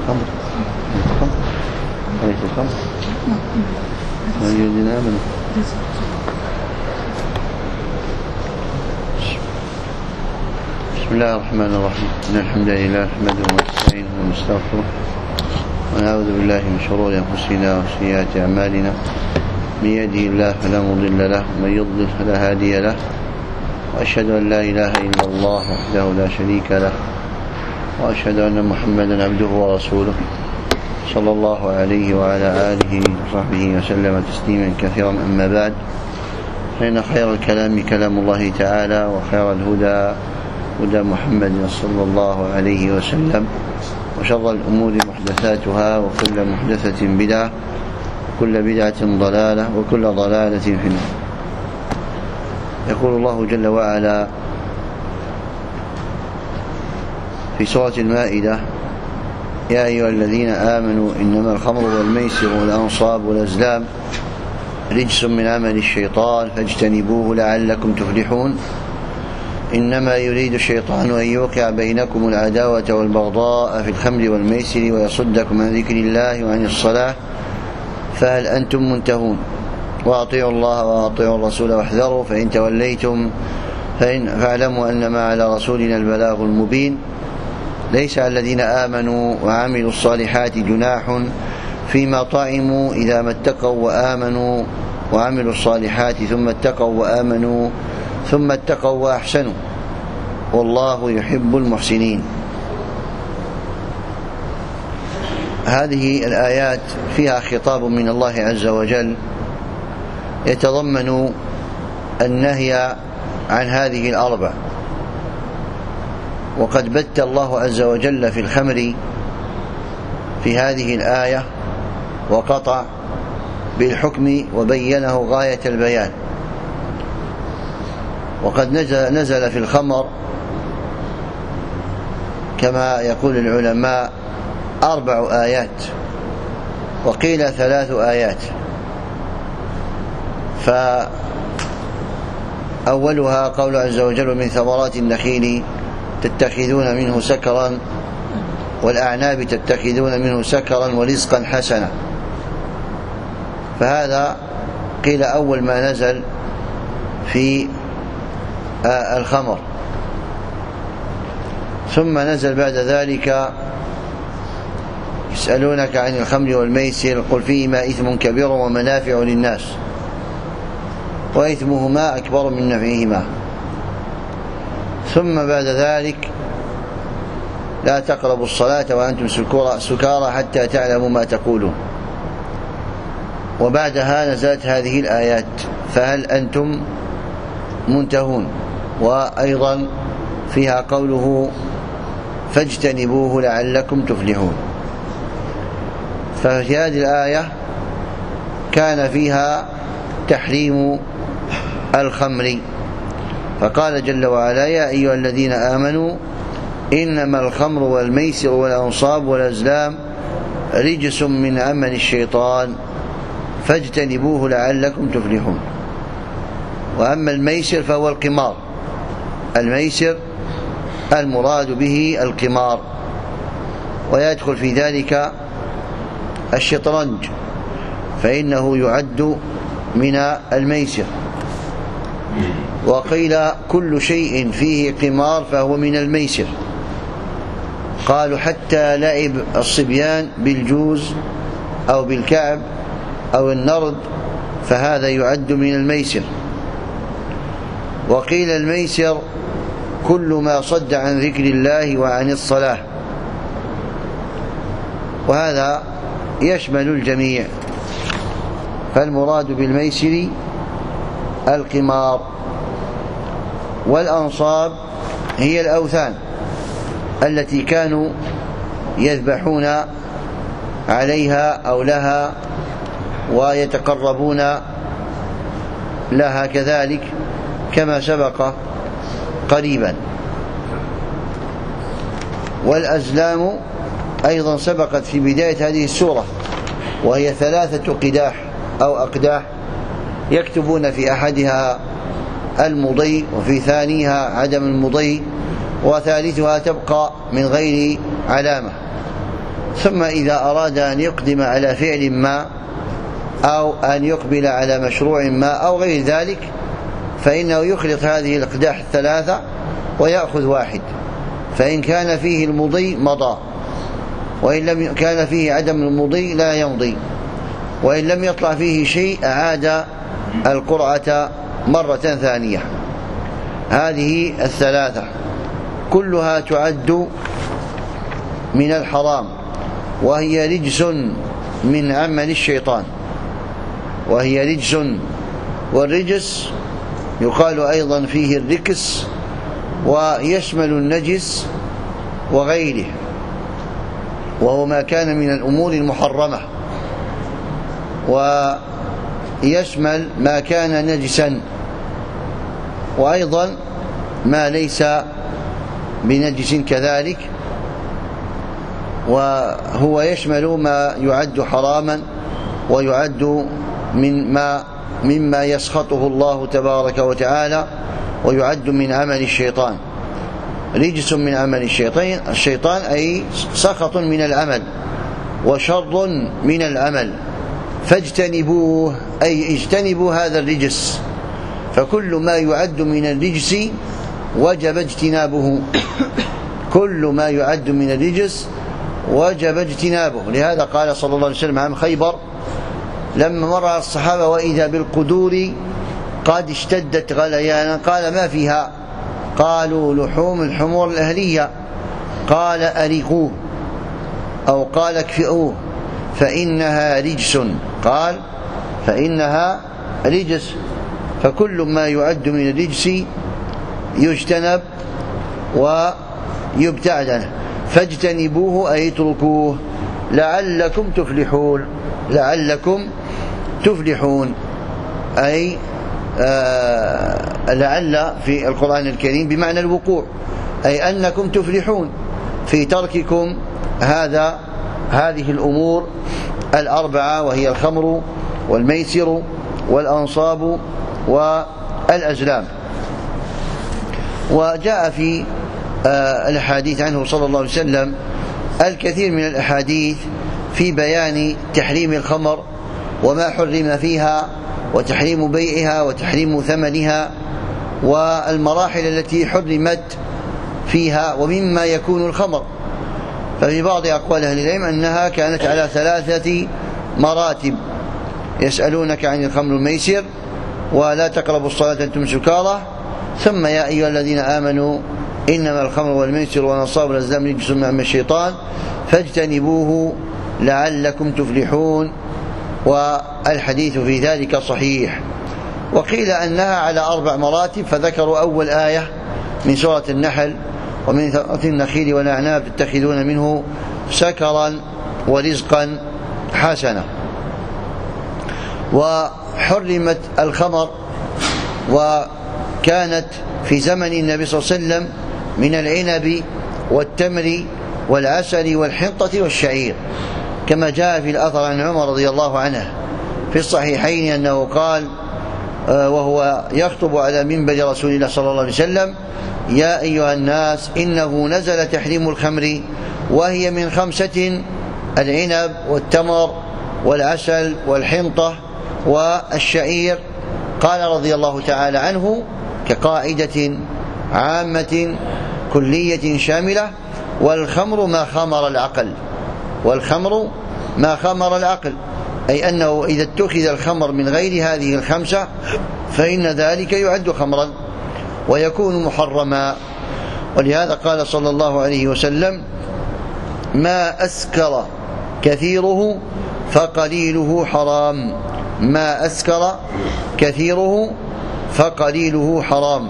بسم الله الرحمن الرحيم. إن الحمد لله نحمده ونستعينه ونستغفره ونعوذ بالله من شرور أنفسنا وسيئات أعمالنا. من يهده الله فلا مضل له ومن يضلل فلا هادي له، وأشهد أن لا إله إلا الله وحده لا شريك له، وأشهد أن محمدا عبده ورسوله صلى الله عليه وعلى آله وصحبه وسلم تسليما كثيرا. أما بعد، فإن خير الكلام كلام الله تعالى، وخير الهدى هدى محمد صلى الله عليه وسلم، وشر الأمور محدثاتها، وكل محدثة بدعة، وكل بدعة ضلالة، وكل ضلالة في النار. يقول الله جل وعلا في سورة المائدة: يا أيها الذين آمنوا إنما الخمر والميسر والأنصاب والأزلام رجس من عمل الشيطان فاجتنبوه لعلكم تفلحون. إنما يريد الشيطان أن يوقع بينكم العداوة والبغضاء في الخمر والميسر ويصدكم عن ذكر الله وعن الصلاة فهل أنتم منتهون؟ وأطيعوا الله وأطيعوا الرسول واحذروا فإن توليتم فاعلموا أنما على رسولنا البلاغ المبين. ليس على الذين آمنوا وعملوا الصالحات جناح فيما طعموا إذا ما اتقوا وآمنوا وعملوا الصالحات ثم اتقوا وآمنوا ثم اتقوا وأحسنوا والله يحب المحسنين. هذه الآيات فيها خطاب من الله عز وجل يتضمن النهي عن هذه الأربع. وقد بت الله عز وجل في الخمر في هذه الآية وقطع بالحكم وبينه غاية البيان. وقد نزل في الخمر كما يقول العلماء 4 آيات، وقيل 3 آيات. فأولها قول عز وجل: من ثمرات النخيل تتخذون منه سكرا والأعناب تتخذون منه سكرا ورزقا حسنا. فهذا قيل أول ما نزل في الخمر. ثم نزل بعد ذلك: يسألونك عن الخمر والميسر قل فيهما إثم كبير ومنافع للناس وإثمهما أكبر من نفعهما. ثم بعد ذلك: لا تقربوا الصلاة وأنتم سكارى حتى تعلموا ما تقولون. وبعدها نزلت هذه الآيات: فهل أنتم منتهون؟ وأيضا فيها قوله: فاجتنبوه لعلكم تفلحون. ففي هذه الآية كان فيها تحريم الخمر، فقال جل وعلا: يا أيها الذين آمنوا إنما الخمر والميسر والأنصاب والأزلام رجس من عمل الشيطان فاجتنبوه لعلكم تفلحون. وأما الميسر فهو القمار. الميسر المراد به القمار، ويدخل في ذلك الشطرنج فإنه يعد من الميسر. وقيل كل شيء فيه قمار فهو من الميسر. قالوا حتى لعب الصبيان بالجوز أو بالكعب أو النرد فهذا يعد من الميسر. وقيل الميسر كل ما صد عن ذكر الله وعن الصلاة، وهذا يشمل الجميع. فالمراد بالميسر القمار. والأنصاب هي الأوثان التي كانوا يذبحون عليها أو لها ويتقربون لها كذلك كما سبق قريبا. والأزلام أيضا سبقت في بداية هذه السورة، وهي 3 قداح أو أقداح يكتبون في أحدها المضي وفي ثانيها عدم المضي وثالثها تبقى من غير علامة. ثم إذا أراد أن يقدم على فعل ما أو أن يقبل على مشروع ما أو غير ذلك فإنه يخلط هذه الأقداح الثلاثة ويأخذ واحد، فإن كان فيه المضي مضى، وإن لم كان فيه عدم المضي لا يمضي، وإن لم يطلع فيه شيء أعاد القرعة مرة ثانية. هذه الثلاثة كلها تعد من الحرام، وهي رجس من عمل الشيطان، وهي رجس. والرجس يقال أيضا فيه الركس، ويشمل النجس وغيره، وهو ما كان من الأمور المحرمة، ويشمل ما كان نجسا، وأيضا ما ليس بنجس كذلك، وهو يشمل ما يعد حراما ويعد مما يسخطه الله تبارك وتعالى، ويعد من عمل الشيطان. رجس من عمل الشيطان أي سخط من العمل وشر من العمل، فاجتنبوه أي اجتنبوا هذا الرجس، فكل ما يعد من الرجس وجب اجتنابه. كل ما يعد من الرجس وجب اجتنابه. لهذا قال صلى الله عليه وسلم عن خيبر لما مر الصحابة وإذا بالقدور قد اشتدت غليانا، قال ما فيها؟ قالوا لحوم الحمور الأهلية، قال أرقوه أو قال اكفئوه فإنها رجس، قال فإنها رجس. فكل ما يعد من الرجس يجتنب ويبتعد عنه، فاجتنبوه أي اتركوه لعلكم تفلحون. لعلكم تفلحون أي لعل في القرآن الكريم بمعنى الوقوع، أي أنكم تفلحون في ترككم هذه الأمور الأربعة، وهي الخمر والميسر والأنصاب والأزلام. وجاء في الأحاديث عنه صلى الله عليه وسلم الكثير من الأحاديث في بيان تحريم الخمر وما حرم فيها، وتحريم بيعها وتحريم ثمنها، والمراحل التي حرمت فيها ومما يكون الخمر. ففي بعض أقوال أهل العلم أنها كانت على 3 مراتب: يسألونك عن الخمر والميسر، ولا تقربوا الصلاة أنتم سكارى، ثم يا أيها الذين آمنوا إنما الخمر والميسر والأنصاب والأزلام رجس من عمل الشيطان فاجتنبوه لعلكم تفلحون. والحديث في ذلك صحيح. وقيل أنها على 4 مراتب، فذكروا أول آية من سورة النحل: ومن ثمرات النخيل والأعناب تتخذون منه سكرا ورزقا حسنا. وحرمت الخمر وكانت في زمن النبي صلى الله عليه وسلم من العنب والتمر والعسل والحنطة والشعير، كما جاء في الأثر عن عمر رضي الله عنه في الصحيحين أنه قال وهو يخطب على منبر رسول الله صلى الله عليه وسلم: يا أيها الناس إنه نزل تحريم الخمر وهي من 5: العنب والتمر والعسل والحنطة والشعير. قال رضي الله تعالى عنه كقاعدة عامة كلية شاملة: والخمر ما خمر العقل. والخمر ما خمر العقل، أي أنه إذا اتخذ الخمر من غير هذه ال5 فإن ذلك يعد خمرا ويكون محرما. ولهذا قال صلى الله عليه وسلم: ما أسكر كثيره فقليله حرام. ما أسكر كثيره فقليله حرام.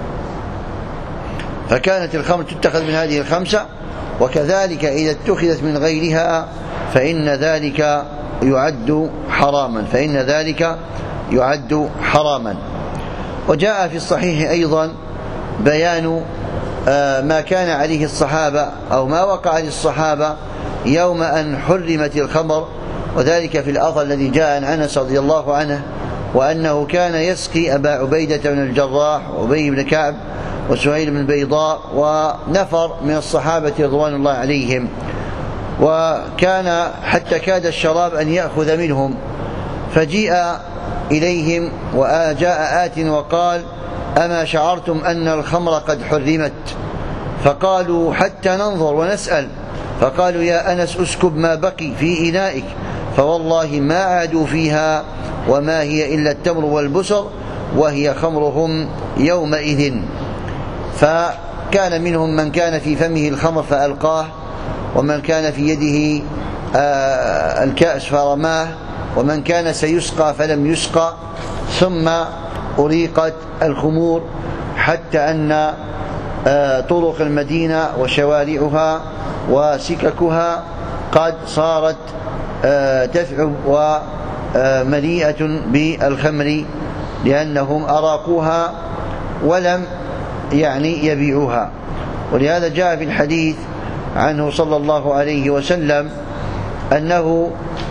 فكانت الخمر تتخذ من هذه ال5، وكذلك إذا اتخذت من غيرها فإن ذلك يعد حراما، فإن ذلك يعد حراما. وجاء في الصحيح أيضا بيان ما كان عليه الصحابة أو ما وقع للصحابة يوم أن حرمت الخمر، وذلك في الأثر الذي جاء عن أنس رضي الله عنه، وأنه كان يسقي أبا عبيدة بن الجراح وأبي بن كعب وسهيل بن بيضاء ونفر من الصحابة رضوان الله عليهم. وكان حتى كاد الشراب أن يأخذ منهم، فجيء إليهم وجاء آت وقال: أما شعرتم أن الخمر قد حرمت؟ فقالوا: حتى ننظر ونسأل. فقالوا: يا أنس اسكب ما بقي في إنائك، فوالله ما عادوا فيها، وما هي إلا التمر والبسر، وهي خمرهم يومئذ. فكان منهم من كان في فمه الخمر فألقاه، ومن كان في يده الكأس فرماه، ومن كان سيسقى فلم يسقى. ثم أريقت الخمور حتى أن طرق المدينة وشوارعها وسككها قد صارت تثعب ومليئة بالخمر، لأنهم أراقوها ولم يبيعوها. ولهذا جاء في الحديث عنه صلى الله عليه وسلم أنه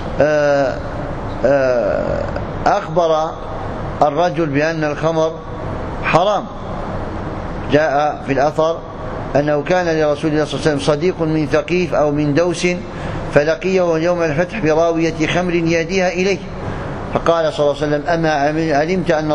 أخبر الرجل بأن الخمر حرام. جاء في الأثر أنه كان لرسول الله صلى الله عليه وسلم صديق من ثقيف أو من دوس، فلقيه يوم الفتح براوية خمر يهديها إليه، فقال صلى الله عليه وسلم: أما علمت أن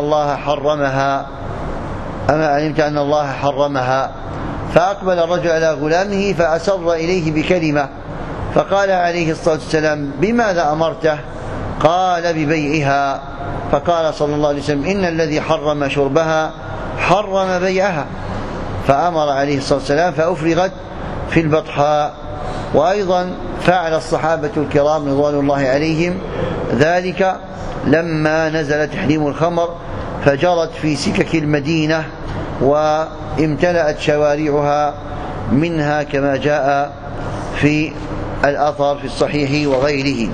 الله حرمها؟ فأقبل الرجل على غلامه فأسر إليه بكلمة، فقال عليه الصلاة والسلام: بماذا أمرته؟ قال: ببيعها. فقال صلى الله عليه وسلم: إن الذي حرم شربها حرم بيعها. فأمر عليه الصلاة والسلام فأفرغت في البطحاء. وأيضا فعل الصحابة الكرام رضوان الله عليهم ذلك لما نزل تحريم الخمر، فجرت في سكك المدينة وامتلأت شوارعها منها، كما جاء في الأثر في الصحيح وغيره.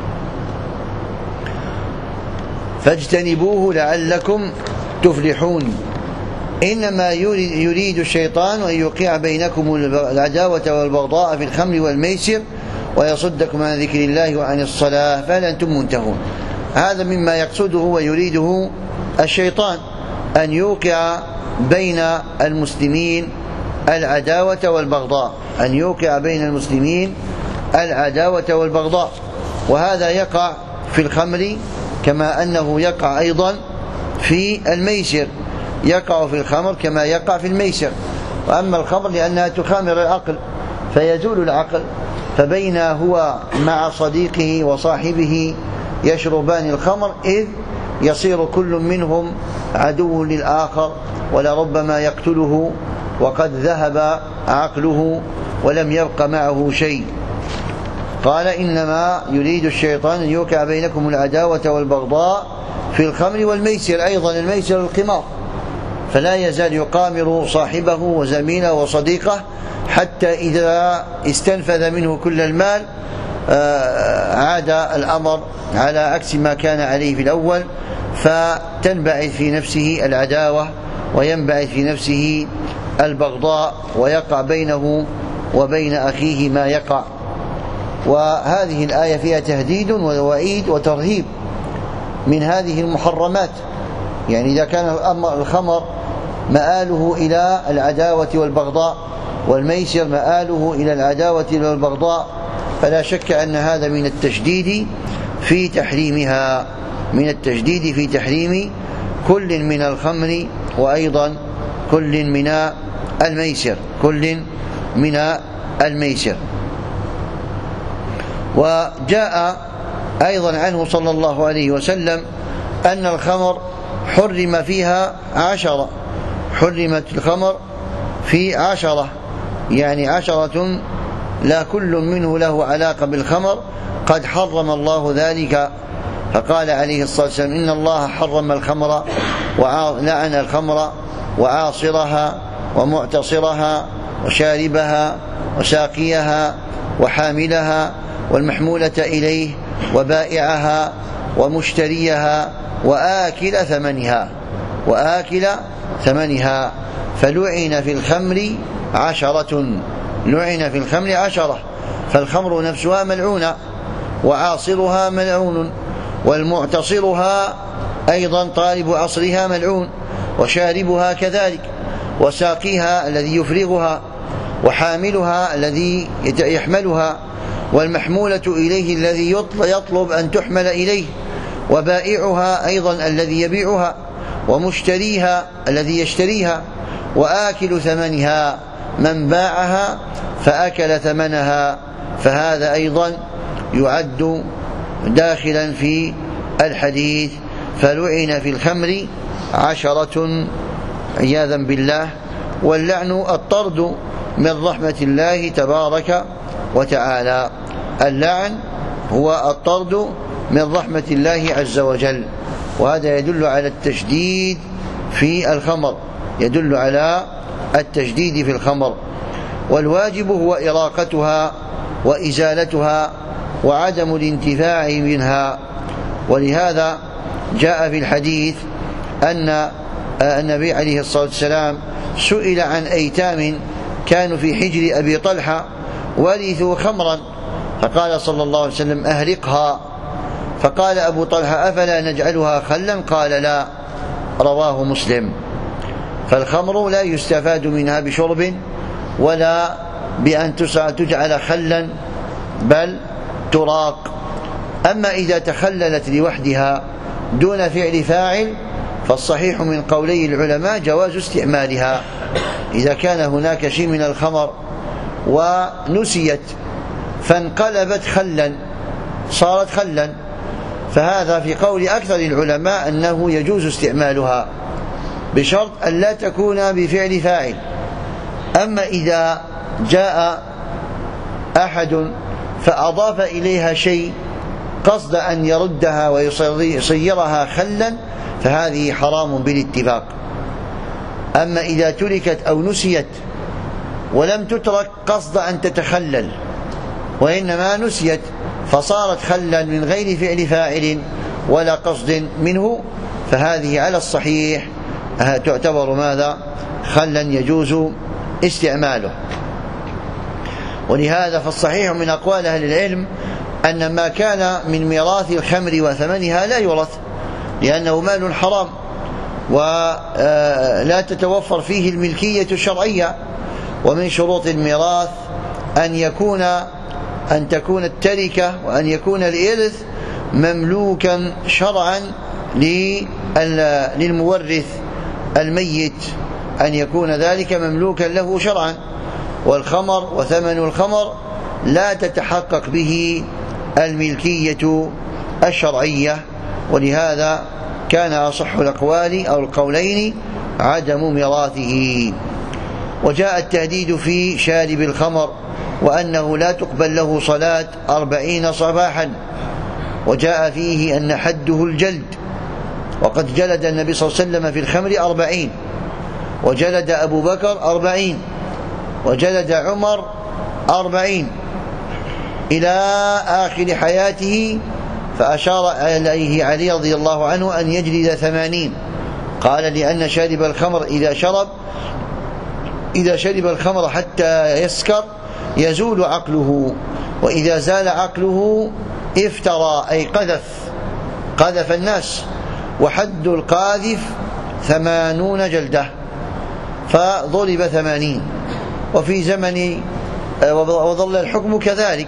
فاجتنبوه لعلكم تفلحون. إنما يريد الشيطان أن يوقع بينكم العداوة والبغضاء في الخمر والميسر، ويصدكم عن ذكر الله وعن الصلاة فهل أنتم منتهون. هذا مما يقصده ويريده الشيطان، أن يوقع بين المسلمين العداوة والبغضاء، أن يوقع بين المسلمين العداوة والبغضاء. وهذا يقع في الخمر كما أنه يقع أيضا في الميسر، يقع في الخمر كما يقع في الميسر. وأما الخمر لأنها تخامر العقل فيزول العقل، فبين هو مع صديقه وصاحبه يشربان الخمر إذ يصير كل منهم عدو للآخر، ولربما يقتله وقد ذهب عقله ولم يبق معه شيء. قال: إنما يريد الشيطان أن يوقع بينكم العداوة والبغضاء في الخمر والميسر. أيضا الميسر القمار، فلا يزال يقامر صاحبه وزميله وصديقه حتى إذا استنفذ منه كل المال عاد الأمر على عكس ما كان عليه في الأول، فتنبعث في نفسه العداوة وينبعث في نفسه البغضاء، ويقع بينه وبين أخيه ما يقع. وهذه الآية فيها تهديد ووعيد وترهيب من هذه المحرمات. يعني إذا كان الخمر مآله إلى العداوة والبغضاء، والميسر مآله إلى العداوة والبغضاء، فلا شك أن هذا من التشديد في تحريمها، من التشديد في تحريم كل من الخمر وأيضا كل من الميسر. وجاء أيضا عنه صلى الله عليه وسلم أن الخمر حرم فيها 10، حرمت الخمر في 10، يعني 10 لا كل منه له علاقة بالخمر قد حرم الله ذلك. فقال عليه الصلاة والسلام: إن الله حرم الخمر ولعن الخمر وعاصرها ومعتصرها وشاربها وساقيها وحاملها والمحمولة إليه وبائعها ومشتريها وآكل ثمنها. فلعن في الخمر 10، فالخمر نفسها ملعونة، وعاصرها ملعون، والمعتصرها أيضا طالب عصرها ملعون، وشاربها كذلك، وساقيها الذي يفرغها، وحاملها الذي يحملها، والمحمولة إليه الذي يطلب أن تحمل إليه، وبائعها أيضا الذي يبيعها، ومشتريها الذي يشتريها، وآكل ثمنها من باعها فأكل ثمنها، فهذا أيضا يعد داخلا في الحديث. فلعن في الخمر 10 عياذا بالله. واللعن الطرد من رحمة الله تبارك وتعالى. اللعن هو الطرد من رحمة الله عز وجل، وهذا يدل على التشديد في الخمر، يدل على التشديد في الخمر. والواجب هو إراقتها وإزالتها وعدم الانتفاع منها. ولهذا جاء في الحديث أن النبي عليه الصلاة والسلام سئل عن أيتام كانوا في حجر أبي طلحة ورثوا خمرا، فقال صلى الله عليه وسلم: أهرقها. فقال أبو طلحة: أفلا نجعلها خلا؟ قال: لا. رواه مسلم. فالخمر لا يستفاد منها بشرب ولا بأن تجعل خلا، بل تراق. أما إذا تخللت لوحدها دون فعل فاعل فالصحيح من قولي العلماء جواز استعمالها. إذا كان هناك شيء من الخمر ونسيت فانقلبت خلا، صارت خلا، فهذا في قول أكثر العلماء أنه يجوز استعمالها بشرط أن لا تكون بفعل فاعل. أما إذا جاء أحد فأضاف إليها شيء قصد أن يردها ويصيرها خلا فهذه حرام بالاتفاق. أما إذا تركت أو نسيت ولم تترك قصد أن تتخلل، وإنما نسيت فصارت خلا من غير فعل فاعل ولا قصد منه، فهذه على الصحيح تعتبر ماذا؟ خلا يجوز استعماله. ولهذا فالصحيح من أقوال أهل العلم أن ما كان من ميراث الخمر وثمنها لا يورث، لأنه مال حرام ولا تتوفر فيه الملكية الشرعية. ومن شروط الميراث أن تكون التركة وأن يكون الإرث مملوكا شرعا للمورث الميت، أن يكون ذلك مملوكا له شرعا. والخمر وثمن الخمر لا تتحقق به الملكية الشرعية، ولهذا كان أصح الأقوال أو القولين عدم ميراثه. وجاء التهديد في شارب الخمر وأنه لا تقبل له صلاة 40 صباحا، وجاء فيه أن حده الجلد، وقد جلد النبي صلى الله عليه وسلم في الخمر 40، وجلد أبو بكر 40، وجلد عمر 40 إلى آخر حياته، فأشار إليه علي رضي الله عنه أن يجلد 80. قال: لأن شارب الخمر إذا شرب الخمر حتى يسكر يزول عقله، وإذا زال عقله افترى أي قذف الناس، وحد القاذف 80 جلدة، فضرب 80. وفي زمن وظل الحكم كذلك.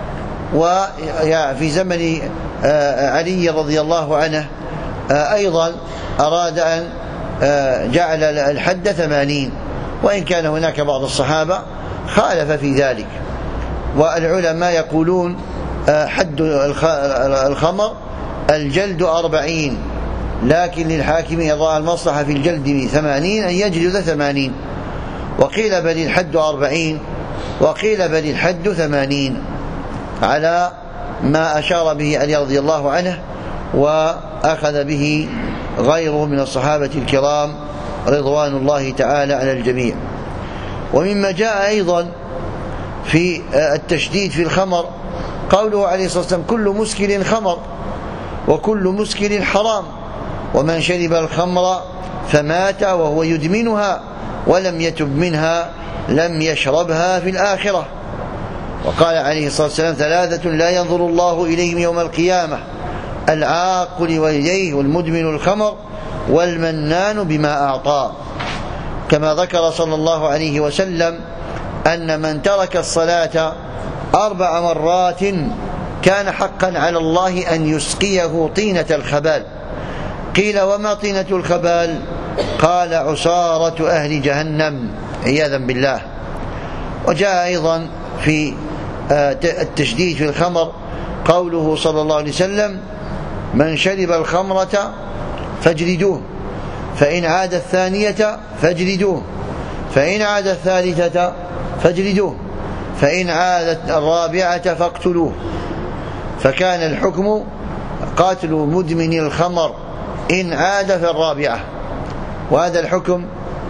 وفي زمن علي رضي الله عنه أيضا أراد أن جعل الحد 80، وإن كان هناك بعض الصحابة خالف في ذلك. والعلماء يقولون حد الخمر الجلد 40، لكن للحاكم يضع المصلحة في الجلد 80 أن يجلد 80. وقيل بل الحد 40، وقيل بل الحد 80، على ما أشار به علي رضي الله عنه وأخذ به غيره من الصحابة الكرام رضوان الله تعالى على الجميع. ومما جاء أيضا في التشديد في الخمر قوله عليه الصلاة والسلام: كل مسكر خمر وكل مسكر حرام، ومن شرب الخمر فمات وهو يدمنها ولم يتب منها لم يشربها في الآخرة. وقال عليه الصلاة والسلام: 3 لا ينظر الله إليهم يوم القيامة: العاق لوالديه والمدمن الخمر والمنان بما أعطى. كما ذكر صلى الله عليه وسلم أن من ترك الصلاة 4 مرات كان حقا على الله أن يسقيه طينة الخبال. قيل وما طينة الخبال؟ قال عصارة أهل جهنم عياذا بالله. وجاء أيضا في التشديد في الخمر قوله صلى الله عليه وسلم: من شرب الخمرة فاجلدوه، فإن عاد الثانية فاجلدوه، فإن عاد الثالثة فاجلدوه، فإن عادت الرابعة فاقتلوه. فكان الحكم قاتل مدمن الخمر إن عاد في الرابعة. وهذا الحكم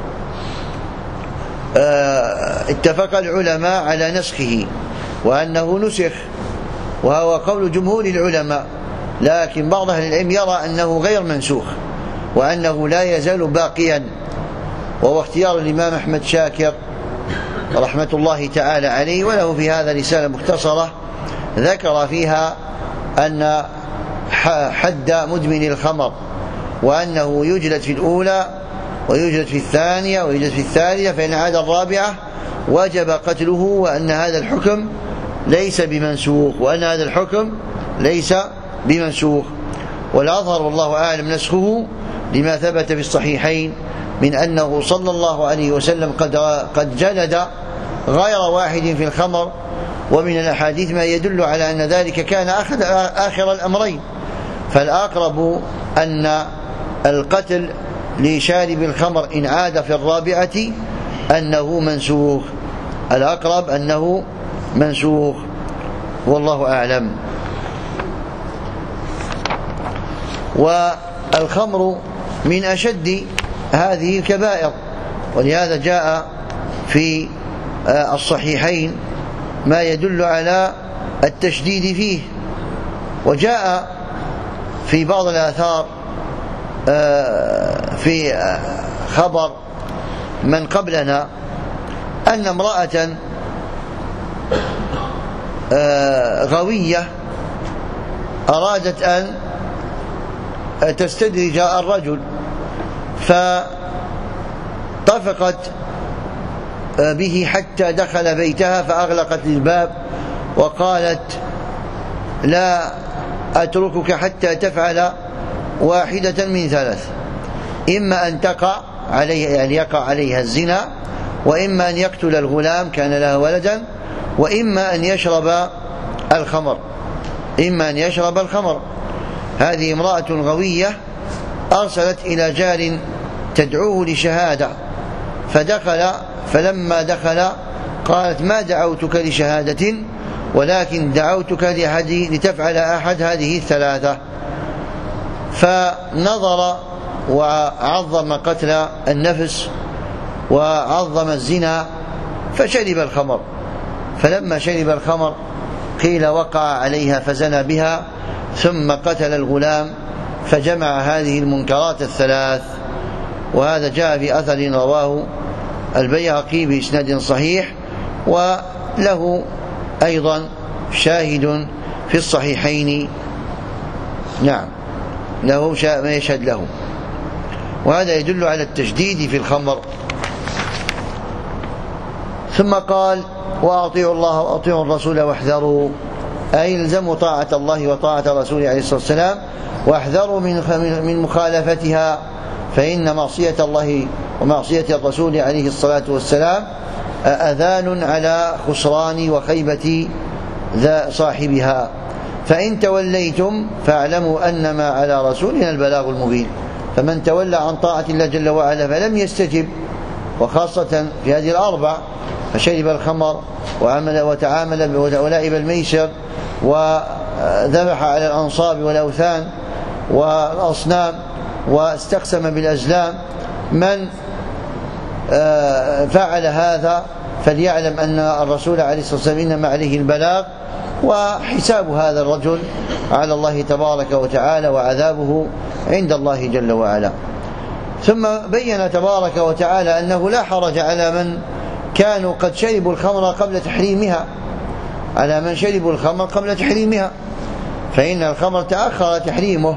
اتفق العلماء على نسخه وأنه نسخ، وهو قول جمهور العلماء، لكن بعض أهل العلم يرى أنه غير منسوخ وأنه لا يزال باقيا، وهو اختيار الإمام أحمد شاكر رحمة الله تعالى عليه، وله في هذا رسالة مختصرة ذكر فيها أن حد مدمن الخمر وأنه يجلد في الأولى ويجلد في الثانية ويجلد في الثالثة، فإن عاد الرابعة وجب قتله، وأن هذا الحكم ليس بمنسوخ، وأن هذا الحكم ليس بمنسوخ. والأظهر والله أعلم نسخه لما ثبت في الصحيحين من أنه صلى الله عليه وسلم قد جلد غير واحد في الخمر، ومن الأحاديث ما يدل على أن ذلك كان آخر الأمرين. فالأقرب أن القتل لشارب الخمر إن عاد في الرابعة أنه منسوخ، الأقرب أنه منسوخ، والله أعلم. والخمر من أشد هذه الكبائر، ولهذا جاء في الصحيحين ما يدل على التشديد فيه. وجاء في بعض الآثار في خبر من قبلنا أن امرأة غوية أرادت أن تستدرج الرجل، فطفقت به حتى دخل بيتها فأغلقت الباب وقالت: لا أتركك حتى تفعل واحدة من 3، إما أن تقع عليه، يعني يقع عليها الزنا، وإما أن يقتل الغلام كان له ولدا، وإما أن يشرب الخمر، إما أن يشرب الخمر. هذه امرأة غوية أرسلت إلى جار تدعوه لشهادة، فدخل، فلما دخل قالت: ما دعوتك لشهادة، ولكن دعوتك لتفعل أحد هذه 3. فنظر وعظم قتل النفس وعظم الزنا فشرب الخمر. فلما شرب الخمر قيل وقع عليها فزنى بها، ثم قتل الغلام، فجمع هذه المنكرات 3. وهذا جاء في أثر رواه البيهقي بإسناد صحيح، وله أيضا شاهد في الصحيحين، نعم له ما يشهد له. وهذا يدل على التشديد في الخمر. ثم قال: وأطيعوا الله وأطيعوا الرسول واحذروا، أي الزموا طاعة الله وطاعة رسوله عليه الصلاة والسلام، واحذروا من مخالفتها، فإن معصية الله ومعصية الرسول عليه الصلاة والسلام أذان على خسران وخيبة ذا صاحبها. فإن توليتم فاعلموا أنما على رسولنا البلاغ المبين. فمن تولى عن طاعة الله جل وعلا فلم يستجب، وخاصة في هذه ال4، فشرب الخمر وتعامل ولعب الميسر وذبح على الأنصاب والأوثان والأصنام واستقسم بالأزلام، من فعل هذا فليعلم أن الرسول عليه الصلاة والسلام إنما عليه البلاغ، وحساب هذا الرجل على الله تبارك وتعالى، وعذابه عند الله جل وعلا. ثم بين تبارك وتعالى أنه لا حرج على من كانوا قد شربوا الخمر قبل تحريمها، على من شربوا الخمر قبل تحريمها، فإن الخمر تأخر تحريمه،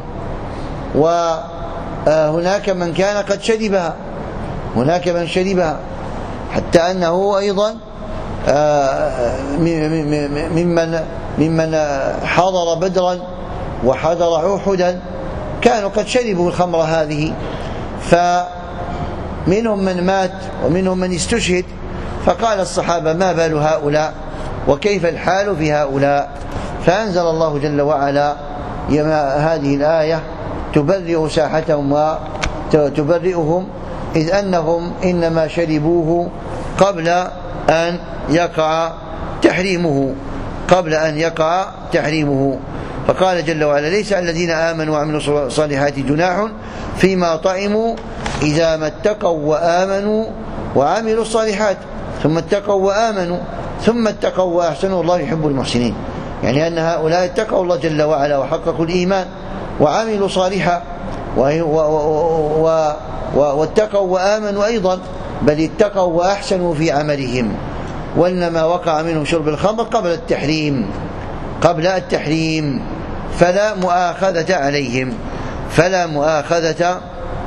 وهناك من كان قد شربها، هناك من شربها، حتى أنه أيضا ممن حضر بدرا وحضر أحدا كانوا قد شربوا الخمر هذه، فمنهم من مات ومنهم من استشهد، فقال الصحابة: ما بال هؤلاء وكيف الحال في هؤلاء؟ فأنزل الله جل وعلا هذه الآية تبرئ ساحتهم وتبرئهم، إذ أنهم إنما شربوه قبل أن يقع تحريمه. فقال جل وعلا: ليس الذين آمنوا وعملوا الصالحات جناح فيما طعموا إذا ما اتقوا وآمنوا وعملوا الصالحات ثم اتقوا وآمنوا ثم اتقوا وأحسنوا والله يحب المحسنين. يعني أن هؤلاء اتقوا الله جل وعلا وحققوا الإيمان وعملوا صالحا واتقوا وآمنوا أيضا، بل اتقوا وأحسنوا في عملهم. وإنما وقع منهم شرب الخمر قبل التحريم فلا مؤاخذة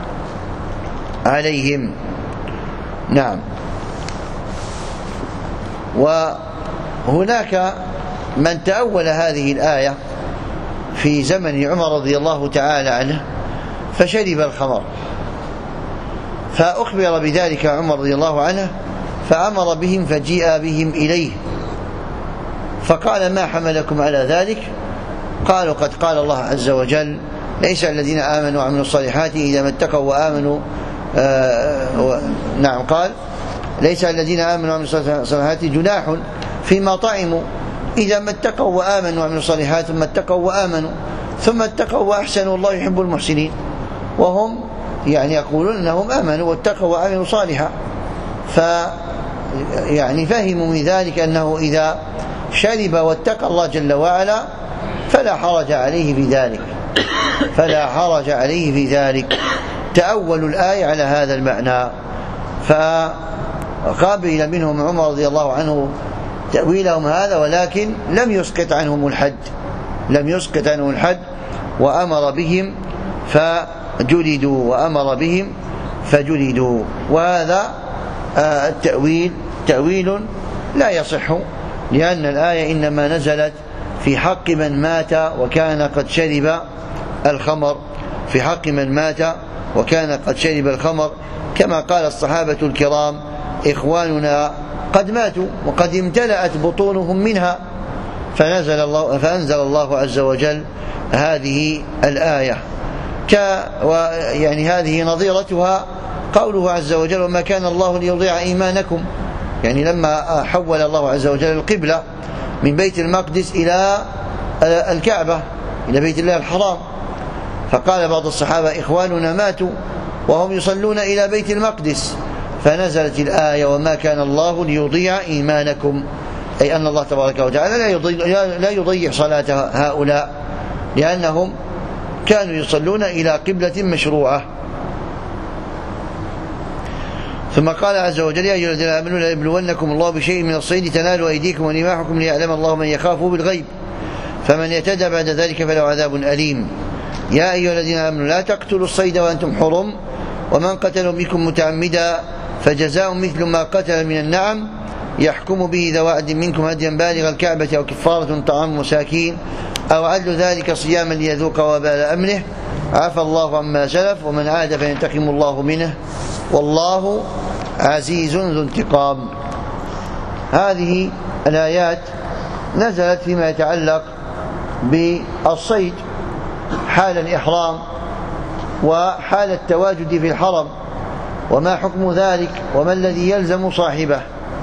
عليهم. نعم. وهناك من تأول هذه الآية في زمن عمر رضي الله تعالى عنه فشرب الخمر، فأخبر بذلك عمر رضي الله عنه فأمر بهم فجيء بهم إليه فقال: ما حملكم على ذلك؟ قالوا: قد قال الله عز وجل: ليس الذين آمنوا وعملوا الصالحات إذا ما اتقوا وآمنوا نعم، قال: ليس الذين آمنوا وعملوا الصالحات جناح فيما طعموا إذا ما اتقوا وآمنوا وعملوا الصالحات ثم اتقوا وآمنوا ثم اتقوا وأحسنوا والله يحب المحسنين. وهم يعني يقولون أنهم آمنوا واتقوا وعملوا صالحا، يعني فهموا من ذلك أنه إذا شرب واتقى الله جل وعلا فلا حرج عليه في ذلك. تأولوا الآية على هذا المعنى، فقابل منهم عمر رضي الله عنه تأويلهم هذا، ولكن لم يسقط عنهم الحد وأمر بهم فجلدوا. وهذا التأويل تأويل لا يصح، لأن الآية إنما نزلت في حق من مات وكان قد شرب الخمر، كما قال الصحابة الكرام: إخواننا قد ماتوا وقد امتلأت بطونهم منها، فأنزل الله عز وجل هذه الآية. يعني هذه نظيرتها قوله عز وجل: وما كان الله ليضيع إيمانكم. يعني لما حول الله عز وجل القبلة من بيت المقدس إلى الكعبة، إلى بيت الله الحرام، فقال بعض الصحابة: إخواننا ماتوا وهم يصلون إلى بيت المقدس، فنزلت الآية: وما كان الله ليضيع إيمانكم، أي أن الله تبارك وتعالى لا يضيع صلاة هؤلاء، لأنهم كانوا يصلون إلى قبلة مشروعة. ثم قال عز وجل: يا أيها الذين آمنوا لا يبلونكم الله بشيء من الصيد تنالوا أيديكم ورماحكم ليعلم الله من يخافه بالغيب فمن يعتدى بعد ذلك فله عذاب أليم. يا أيها الذين آمنوا لا تقتلوا الصيد وأنتم حرم ومن قتل منكم متعمدا فجزاء مثل ما قتل من النعم يحكم به ذو عدل منكم هديا بالغ الكعبة أو كفارة طعام مساكين أو عدل ذلك صياما ليذوق وبال أمره عفى الله عما سلف ومن عاد فينتقم الله منه والله عزيز ذو انتقام. هذه الآيات نزلت فيما يتعلق بالصيد حال الإحرام وحال التواجد في الحرم وما حكم ذلك وما الذي يلزم صاحبه.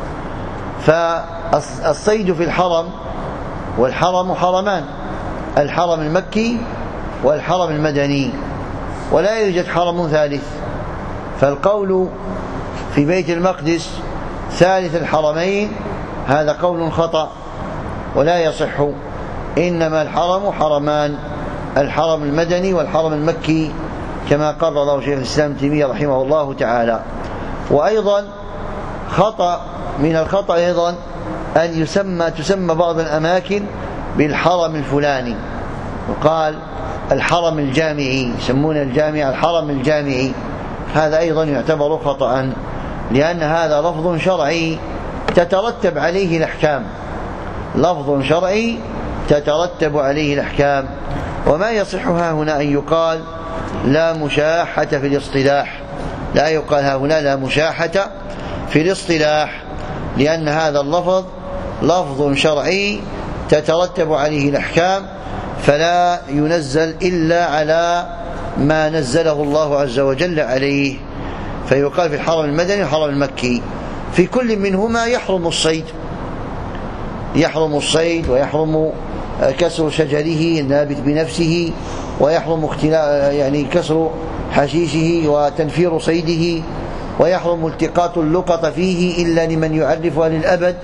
فالصيد في الحرم، والحرم حرمان: الحرم المكي والحرم المدني، ولا يوجد حرم ثالث. فالقول في بيت المقدس ثالث الحرمين هذا قول خطأ ولا يصح، إنما الحرم حرمان: الحرم المدني والحرم المكي، كما قرر الله شيخ الإسلام ابن تيمية رحمه الله تعالى. وأيضا خطأ من الخطأ أيضا أن تسمى بعض الأماكن بالحرم الفلاني، وقال الحرم الجامعي، يسمون الجامع الحرم الجامعي، هذا أيضا يعتبر خطأ، لأن هذا لفظ شرعي تترتب عليه الأحكام، لفظ شرعي تترتب عليه الأحكام. وما يصح ها هنا أن يقال لا مشاحة في الاصطلاح، لا يقال ها هنا لا مشاحة في الاصطلاح، لأن هذا اللفظ لفظ شرعي تترتب عليه الأحكام، فلا ينزل إلا على ما نزله الله عز وجل عليه. فيقال في الحرم المدني والحرم المكي في كل منهما يحرم الصيد، يحرم الصيد ويحرم كسر شجره النابت بنفسه، ويحرم يعني كسر حشيشه وتنفير صيده، ويحرم التقاط اللقط فيه إلا لمن يعرفها للأبد.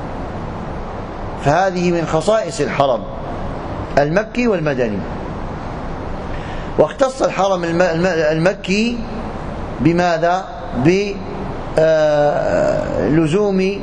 فهذه من خصائص الحرم المكي والمدني. واختص الحرم المكي بماذا؟ بلزوم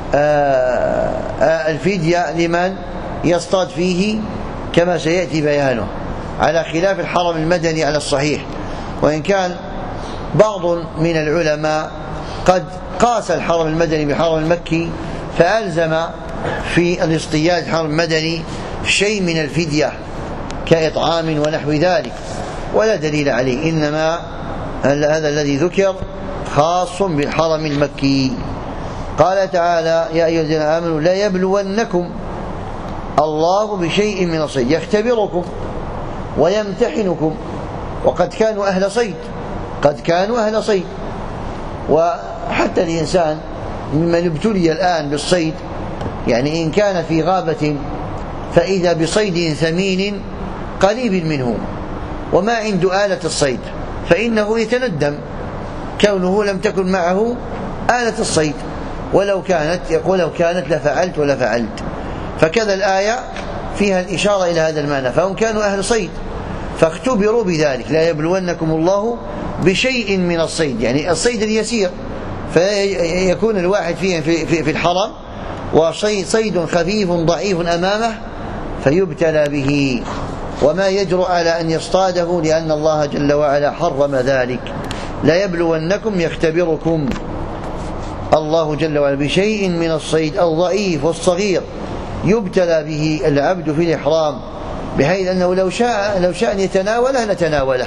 الفدية لمن يصطاد فيه كما سيأتي بيانه، على خلاف الحرم المدني على الصحيح. وإن كان بعض من العلماء قد قاس الحرم المدني بالحرم المكي فألزم في الاصطياد الحرم المدني شيء من الفدية كإطعام ونحو ذلك، ولا دليل عليه، إنما هذا الذي ذكر خاص بالحرم المكي. قال تعالى: يا أيها الذين آمنوا لا يبلونكم الله بشيء من الصيد يختبركم ويمتحنكم. وقد كانوا أهل صيد، قد كانوا أهل صيد. وحتى الإنسان ممن ابتلي الآن بالصيد، يعني إن كان في غابة فإذا بصيد ثمين قريب منه وما عنده آلة الصيد، فإنه يتندم كونه لم تكن معه آلة الصيد، ولو كانت يقول لو كانت لفعلت ولا فعلت. فكذا الآية فيها الإشارة إلى هذا المعنى، فهم كانوا أهل صيد فاختبروا بذلك. لا يبلونكم الله بشيء من الصيد، يعني الصيد اليسير، فيكون الواحد فيه في الحرم وصيد خفيف ضعيف أمامه فيبتلى به وما يجرؤ على أن يصطاده، لأن الله جل وعلا حرم ذلك. لا يبلونكم يختبركم الله جل وعلا بشيء من الصيد الضعيف والصغير يبتلى به العبد في الإحرام، بحيث أنه لو شاء أن يتناوله نتناوله.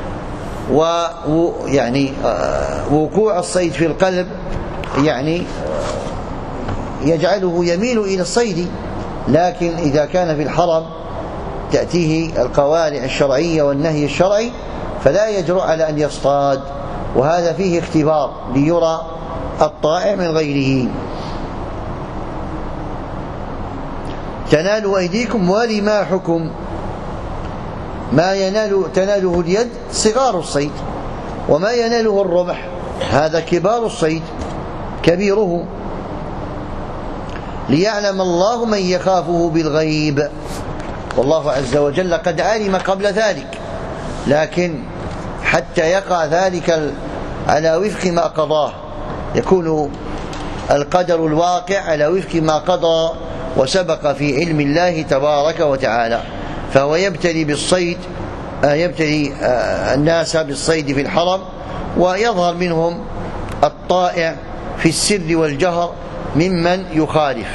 ويعني وقوع الصيد في القلب يعني يجعله يميل إلى الصيد، لكن إذا كان في الحرم تأتيه القوارع الشرعية والنهي الشرعي فلا يجرؤ على أن يصطاد، وهذا فيه اختبار ليرى الطائع من غيره. تنالوا أيديكم ورماحكم، ما تناله اليد صغار الصيد، وما يناله الرمح هذا كبار الصيد كبيره. ليعلم الله من يخافه بالغيب، والله عز وجل قد علم قبل ذلك، لكن حتى يقع ذلك على وفق ما قضاه، يكون القدر الواقع على وفق ما قضى وسبق في علم الله تبارك وتعالى. فهو يبتلي بالصيد، يبتلي الناس بالصيد في الحرم، ويظهر منهم الطائع في السر والجهر ممن يخالف.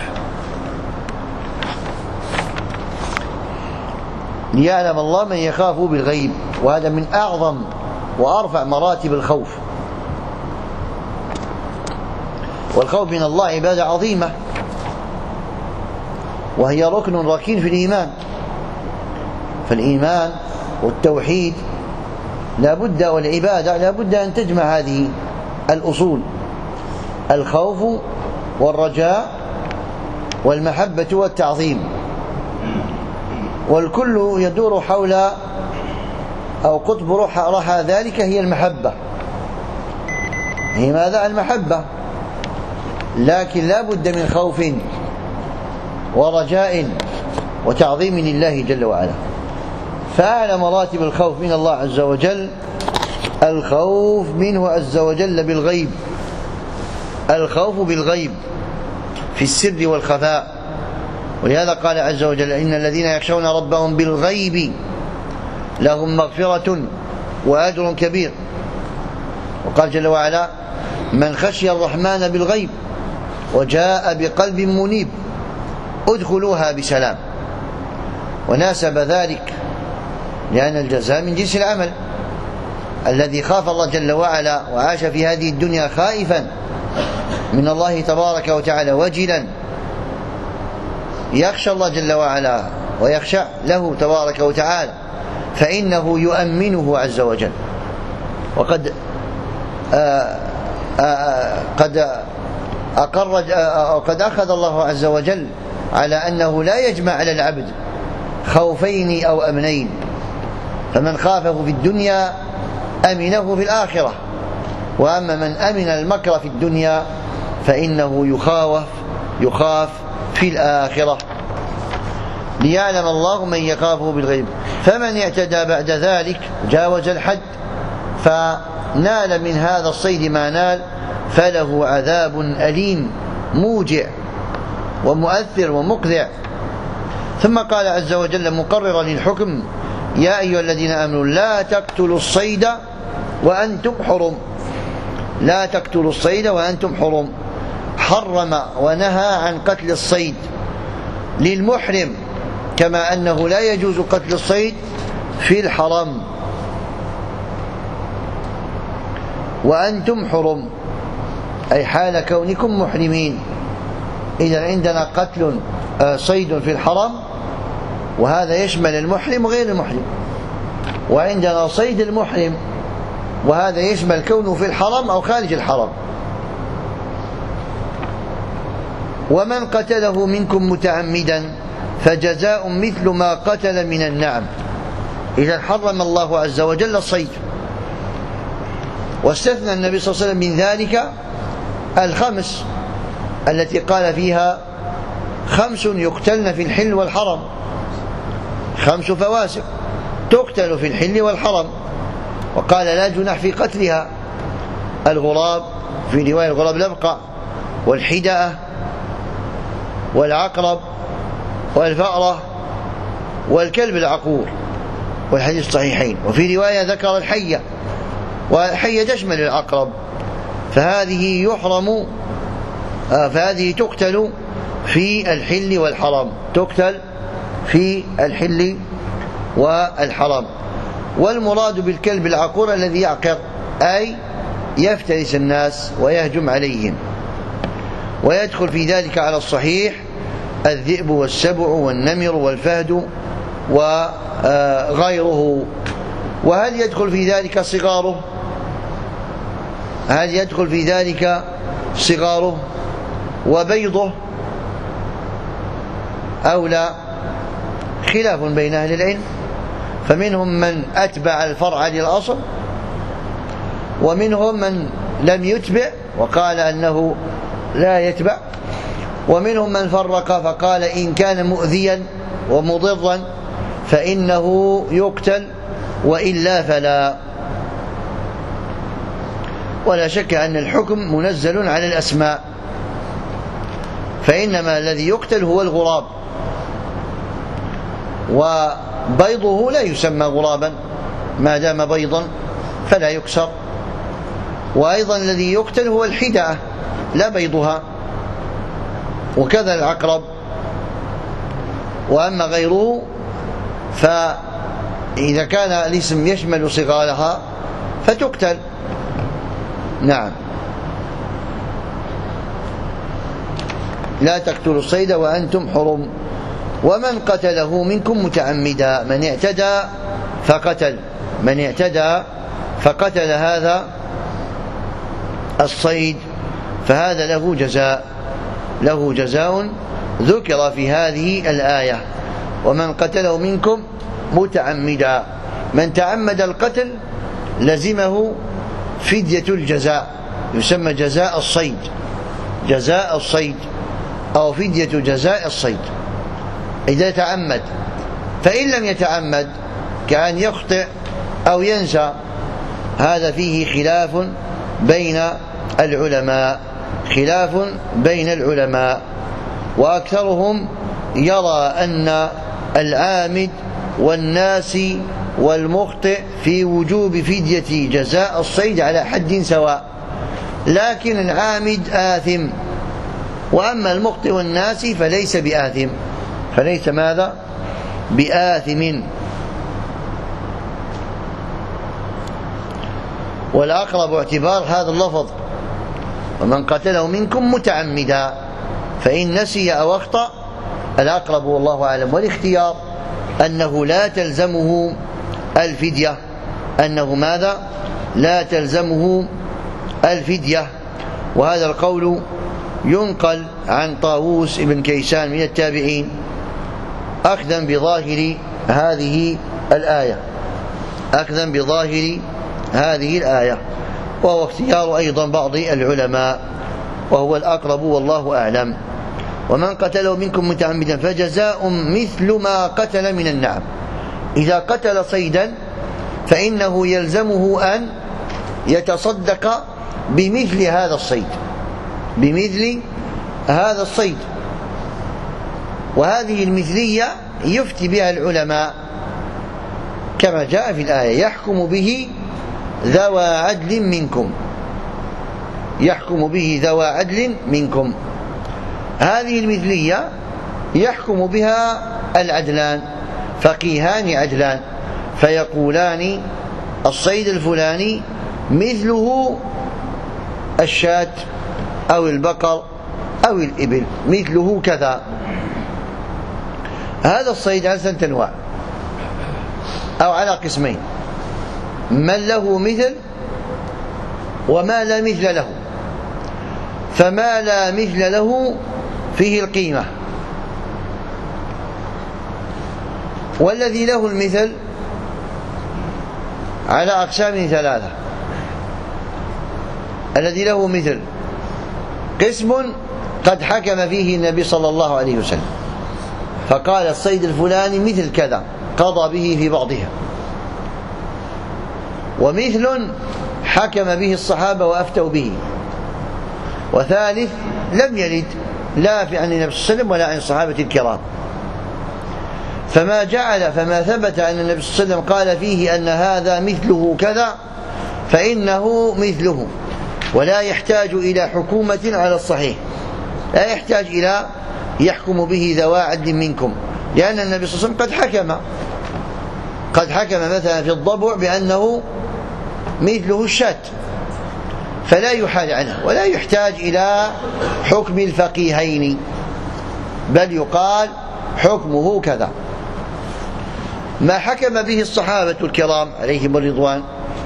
ليعلم الله من يخافه بالغيب، وهذا من أعظم وأرفع مراتب الخوف. والخوف من الله عبادة عظيمة، وهي ركن ركين في الإيمان. فالإيمان والتوحيد لا بد، والعبادة لا بد أن تجمع هذه الأصول: الخوف والرجاء والمحبة والتعظيم. والكل يدور حول أو قطب رحى ذلك هي المحبة. هي ماذا؟ المحبة. لكن لا بد من خوف ورجاء وتعظيم لله جل وعلا. فأعلى مراتب الخوف من الله عز وجل الخوف منه عز وجل بالغيب، الخوف بالغيب في السر والخفاء. ولهذا قال عز وجل: إن الذين يخشون ربهم بالغيب لهم مغفرة وأجر كبير. وقال جل وعلا: من خشي الرحمن بالغيب وجاء بقلب منيب ادخلوها بسلام. وناسب ذلك لأن الجزاء من جنس العمل. الذي خاف الله جل وعلا وعاش في هذه الدنيا خائفا من الله تبارك وتعالى وجلا يخشى الله جل وعلا ويخشع له تبارك وتعالى، فإنه يؤمنه عز وجل. وقد قد أخذ الله عز وجل على أنه لا يجمع على العبد خوفين أو أمنين، فمن خافه في الدنيا أمنه في الآخرة، وأما من أمن المكر في الدنيا فإنه يخاف في الآخرة، ليعلم الله من يخافه بالغيب. فمن اعتدى بعد ذلك جاوز الحد فنال من هذا الصيد ما نال فله عذاب أليم موجع ومؤثر ومقذع. ثم قال عز وجل مقررا للحكم: يا أيها الذين آمنوا لا تقتلوا الصيد وأنتم حرم. لا تقتلوا الصيد وأنتم حرم. حرم ونهى عن قتل الصيد للمحرم، كما أنه لا يجوز قتل الصيد في الحرم. وأنتم حرم أي حال كونكم محرمين. إذا عندنا قتل صيد في الحرم، وهذا يشمل المحرم وغير المحرم، وعندنا صيد المحرم، وهذا يشمل كونه في الحرم أو خارج الحرم. ومن قتله منكم متعمدا فجزاء مثل ما قتل من النعم. إذا حرم الله عز وجل الصيد، واستثنى النبي صلى الله عليه وسلم من ذلك الخمس التي قال فيها: 5 يقتلن في الحل والحرم، 5 فواسق تقتل في الحل والحرم. وقال لا جناح في قتلها: الغراب، في رواية الغراب الأبقع، والحدأة، والعقرب، والفأرة، والكلب العقور، والحديث الصحيحين. وفي رواية ذكر الحية، والحية تشمل العقرب، فهذه تقتل في الحل والحرم، تقتل في الحل والحرم. والمراد بالكلب العقور الذي يعقر، أي يفترس الناس ويهجم عليهم. ويدخل في ذلك على الصحيح الذئب والسبع والنمر والفهد وغيره. وهل يدخل في ذلك صغاره؟ هل يدخل في ذلك صغاره وبيضه أو لا؟ خلاف بين أهل العلم، فمنهم من أتبع الفرع للأصل، ومنهم من لم يتبع وقال أنه لا يتبع، ومنهم من فرق فقال إن كان مؤذيا ومضرا فإنه يقتل وإلا فلا. ولا شك أن الحكم منزل على الأسماء، فإنما الذي يقتل هو الغراب، وبيضه لا يسمى غرابا ما دام بيضا فلا يكسر. وأيضا الذي يقتل هو الحدأة لا بيضها، وكذا العقرب. وأما غيره فإذا كان الاسم يشمل صغارها فتقتل. نعم. لا تقتلوا الصيد وأنتم حرم. ومن قتله منكم متعمدا، من اعتدى فقتل، من اعتدى فقتل هذا الصيد فهذا له جزاء ذكر في هذه الآية. ومن قتله منكم متعمدا، من تعمد القتل لزمه فدية الجزاء، يسمى جزاء الصيد أو فدية جزاء الصيد إذا تعمد. فإن لم يتعمد كأن يخطئ أو ينسى، هذا فيه خلاف بين العلماء، وأكثرهم يرى أن العامد والناسي والمخطئ في وجوب فدية جزاء الصيد على حد سواء، لكن العامد آثم وأما المخطئ الناسي فليس بآثم، فليس ماذا؟ بآثم. والأقرب اعتبار هذا اللفظ ومن قتله منكم متعمدا، فإن نسي أو أخطأ الأقرب والله أعلم. والاختيار أنه لا تلزمه الفدية، أنه ماذا؟ لا تلزمه الفدية. وهذا القول ينقل عن طاووس بن كيسان من التابعين أخذا بظاهر هذه الآية، أخذا بظاهر هذه الآية، وهو اختيار أيضا بعض العلماء وهو الأقرب والله أعلم. ومن قتله منكم متعمدا فجزاء مثل ما قتل من النعم. إذا قتل صيدا فإنه يلزمه أن يتصدق بمثل هذا الصيد، بمثل هذا الصيد. وهذه المثلية يفتي بها العلماء كما جاء في الآية: يحكم به ذوى عدل منكم، يحكم به ذوى عدل منكم. هذه المثلية يحكم بها العدلان، فقيهان عدلان، فيقولان الصيد الفلاني مثله الشاة أو البقر أو الإبل، مثله كذا. هذا الصيد على ثلاثة أنواع أو على قسمين: من له مثل وما لا مثل له. فما لا مثل له فيه القيمة، والذي له المثل على أقسام ثلاثة. الذي له مثل قسم قد حكم فيه النبي صلى الله عليه وسلم فقال الصيد الفلاني مثل كذا، قضى به في بعضها. ومثل حكم به الصحابة وأفتوا به. وثالث لم يرد لا عن النبي صلى الله عليه وسلم ولا عن الصحابة الكرام. فما ثبت أن النبي صلى الله عليه وسلم قال فيه أن هذا مثله كذا فإنه مثله، ولا يحتاج إلى حكومة على الصحيح، لا يحتاج إلى يحكم به ذوى عدل منكم، لأن النبي صلى الله عليه وسلم قد حكم مثلا في الضبع بأنه مثله الشاة، فلا يحال عنه ولا يحتاج إلى حكم الفقيهين، بل يقال حكمه كذا. ما حكم به الصحابة الكرام عليهم الرضوان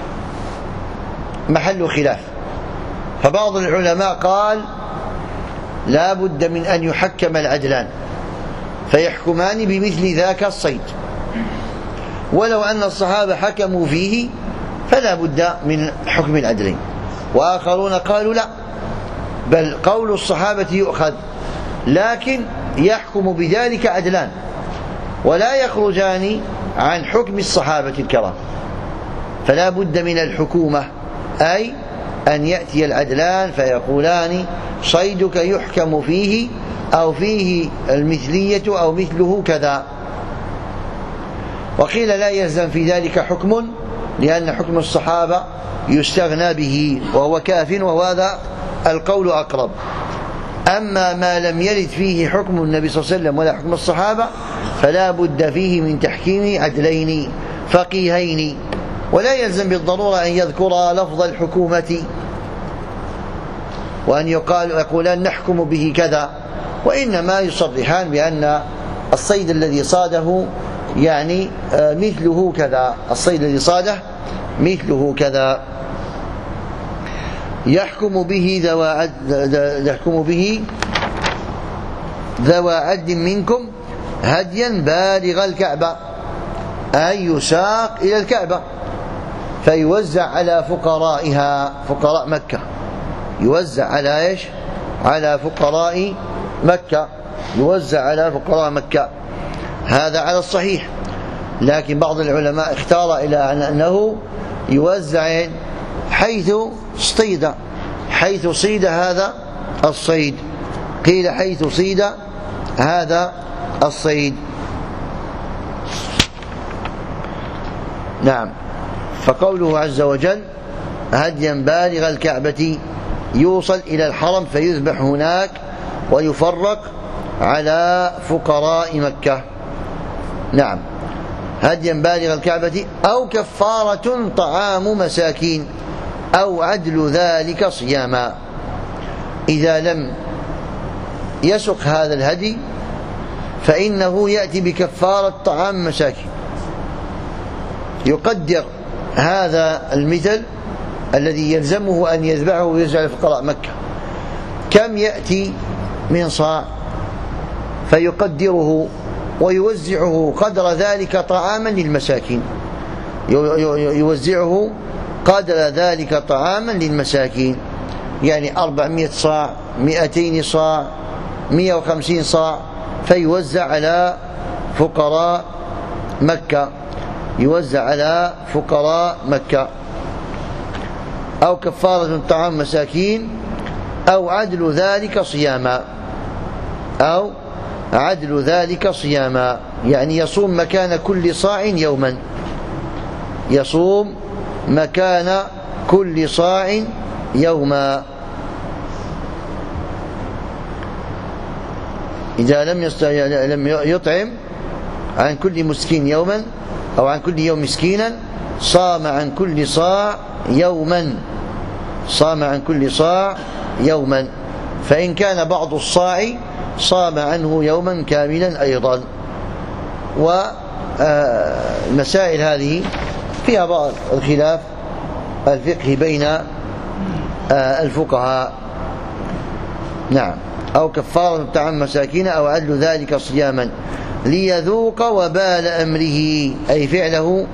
محل خلاف، فبعض العلماء قال لا بد من أن يحكم العدلان فيحكمان بمثل ذاك الصيد، ولو أن الصحابة حكموا فيه فلا بد من حكم العدلين. وآخرون قالوا لا، بل قول الصحابة يؤخذ، لكن يحكم بذلك عدلان ولا يخرجان عن حكم الصحابة الكرام، فلا بد من الحكومة، أي أن يأتي العدلان فيقولان صيدك يحكم فيه أو فيه المثلية أو مثله كذا. وقيل لا يلزم في ذلك حكم، لأن حكم الصحابة يستغنى به وهو كاف، وهذا القول أقرب. أما ما لم يرد فيه حكم النبي صلى الله عليه وسلم ولا حكم الصحابة فلا بد فيه من تحكيم عدلين فقيهين، ولا يلزم بالضرورة أن يذكر لفظ الحكومة وأن يقولان نحكم به كذا، وإنما يصرحان بأن الصيد الذي صاده يعني مثله كذا، الصيد الذي صاده مثله كذا. يحكم به ذوى عد منكم هديا بالغ الكعبة، أي يساق إلى الكعبة فيوزع على فقرائها، فقراء مكة، يوزع على إيش؟ على فقراء مكة، يوزع على فقراء مكة. هذا على الصحيح، لكن بعض العلماء اختار إلى أنه يوزع حيث صيد هذا الصيد، قيل حيث صيد هذا الصيد. نعم. فقوله عز وجل هديا بالغ الكعبة يوصل إلى الحرم فيذبح هناك ويفرق على فقراء مكة. نعم، هديا بالغ الكعبة أو كفارة طعام مساكين أو عدل ذلك صياما. إذا لم يسق هذا الهدي فإنه يأتي بكفارة طعام مساكين، يقدر هذا المثل الذي يلزمه أن يذبحه ويوزع لفقراء مكة كم يأتي من صاع، فيقدره ويوزعه قدر ذلك طعاما للمساكين، يوزعه قدر ذلك طعاما للمساكين، يعني 400 صاع، 200 صاع، 150 صاع، فيوزع على فقراء مكة، يوزع على فقراء مكة. أو كفارة طعام مساكين أو عدل ذلك صياما، أو عدل ذلك صياما، يعني يصوم مكان كل صاع يوما، يصوم مكان كل صاع يوما. إذا لم يطعم عن كل مسكين يوما أو عن كل يوم مسكينا صام عن كل صاع يوما، صام عن كل صاع يوما، فإن كان بعض الصاع صام عنه يوما كاملا أيضا. والمسائل هذه فيها بعض الخلاف الفقهي بين الفقهاء. نعم، أو كفارة طعام مساكين أو عدل ذلك صياما ليذوق وبال أمره، أي فعله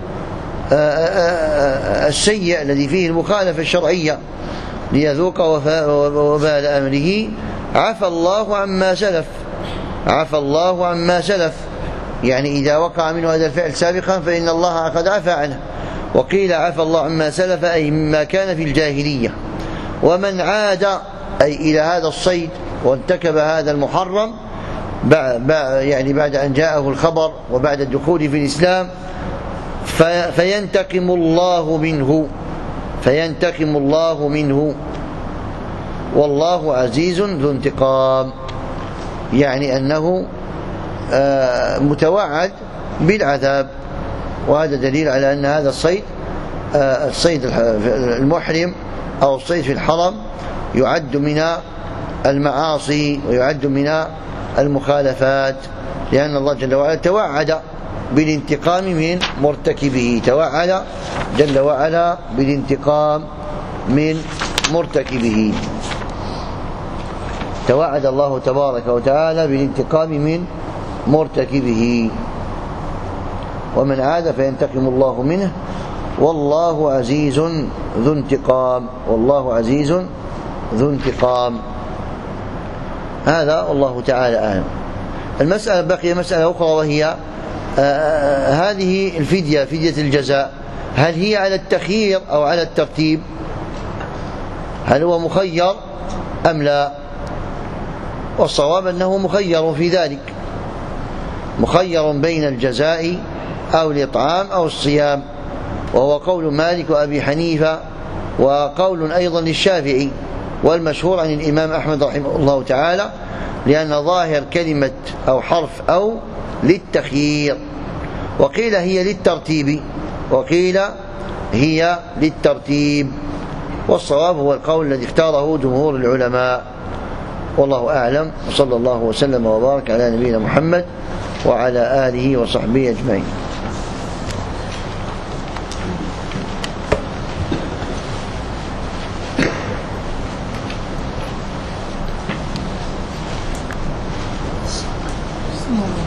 السيء الذي فيه المخالفة الشرعية، ليذوق وبال أمره. عفى الله عما سلف، عفى الله عما سلف، يعني إذا وقع منه هذا الفعل سابقا فإن الله قد عفى عنه. وقيل عفى الله عما سلف أي مما كان في الجاهلية. ومن عاد أي إلى هذا الصيد وارتكب هذا المحرم يعني بعد أن جاءه الخبر وبعد الدخول في الإسلام فينتقم الله منه، فينتقم الله منه، والله عزيز ذو انتقام، يعني أنه متوعد بالعذاب. وهذا دليل على أن هذا الصيد، الصيد المحرم أو الصيد في الحرم، يعد من المعاصي ويعد من المخالفات، لأن الله جل وعلا توعد بالانتقام من مرتكبه، توعد جل وعلا بالانتقام من مرتكبه، توعد الله تبارك وتعالى بالانتقام من مرتكبه. ومن عاد فينتقم الله منه والله عزيز ذو انتقام، والله عزيز ذو انتقام. هذا والله تعالى أعلم. المسألة بقي مسألة أخرى، وهي هذه الفدية، فدية الجزاء، هل هي على التخيير أو على الترتيب؟ هل هو مخير أم لا؟ والصواب أنه مخير في ذلك، مخير بين الجزاء أو الإطعام أو الصيام، وهو قول مالك وأبي حنيفة، وقول أيضا للشافعي، والمشهور عن الإمام أحمد رحمه الله تعالى، لأن ظاهر كلمة أو حرف أو للتخيير. وقيل هي للترتيب، وقيل هي للترتيب، والصواب هو القول الذي اختاره جمهور العلماء، والله أعلم. وصلى الله وسلم وبارك على نبينا محمد وعلى آله وصحبه أجمعين. No.